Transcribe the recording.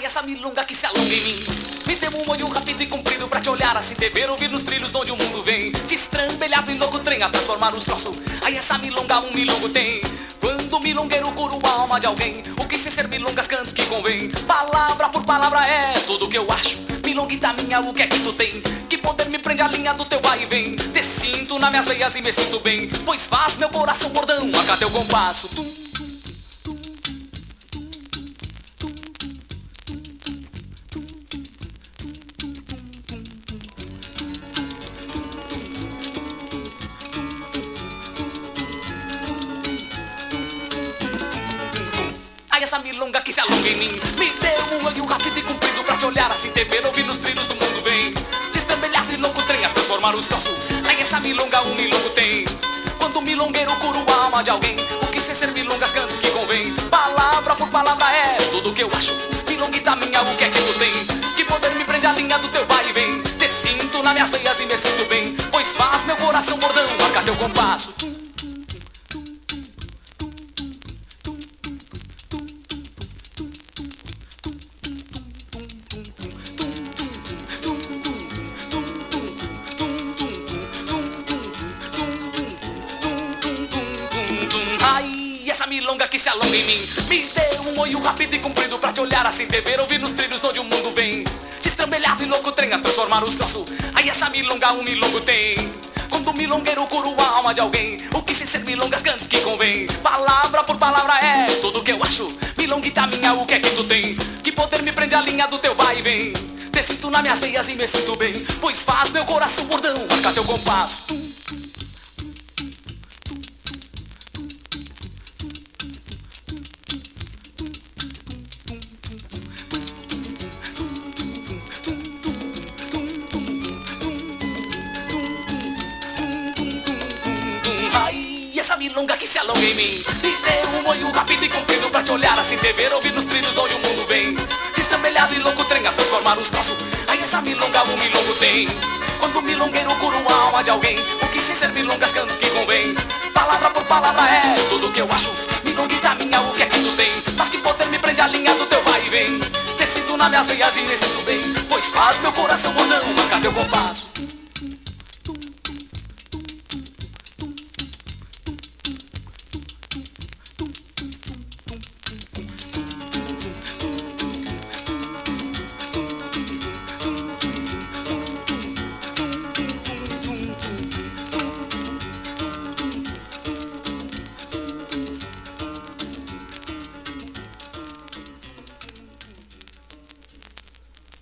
essa milonga que se alonga em mim. Me deu um olho rápido e comprido pra te olhar assim, te ver, ouvir nos trilhos de onde o mundo vem. Destrambelhado em louco trem a transformar os troços. Aí essa milonga um milongo tem. Quando o milongueiro cura a alma de alguém, o que sem ser milongas canto que convém. Palavra por palavra é tudo que eu acho. Milonguita minha, o que é que tu tem? Que poder me prende a linha do teu vai e vem. Te sinto nas minhas veias e me sinto bem, pois faz meu coração bordão a teu compasso. Essa milonga que se alonga em mim. Me deu um olho rápido e comprido pra te olhar assim, te ver, ouvir nos trilhos do mundo vem. Destrambelhado e louco trem a transformar os troços. Aí essa milonga um milongo tem. Quando o milongueiro cura a alma de alguém, o que sem ser milongas canto que convém. Palavra por palavra é tudo que eu acho. Milonguita minha, o que é que tu tem? Que poder me prende a linha do teu vai e vem. Te sinto nas minhas veias e me sinto bem, pois faz meu coração bordão marcar teu compasso. Essa milonga que se alonga em mim. Me deu um olho rápido e comprido pra te olhar assim, te ver, ouvir nos trilhos de onde o mundo vem. Destrambelhado e louco trem a transformar os troços. Aí essa milonga um milongo tem. Quando o milongueiro cura a alma de alguém, o que sem ser milongas canto que convém. Palavra por palavra é tudo que eu acho. Milonguita minha, o que é que tu tem? Que poder me prende a linha do teu vai e vem. Te sinto nas minhas veias e me sinto bem, pois faz meu coração bordão marcar teu compasso. Essa milonga que se alonga em mim. Me deu um olho rápido e comprido pra te olhar assim, te ver, ouvir nos trilhos de onde o mundo vem. Destrambelhado e louco trem a transformar os troços. Aí essa milonga um milongo tem. Quando o milongueiro cura a alma de alguém, o que sem ser milongas canto que convém. Palavra por palavra é tudo que eu acho. Milonguita minha, o que é que tu tem? Mas que poder me prende a linha do teu vai e vem. Te sinto nas minhas veias e me sinto bem, pois faz meu coração bordão marcar teu compasso.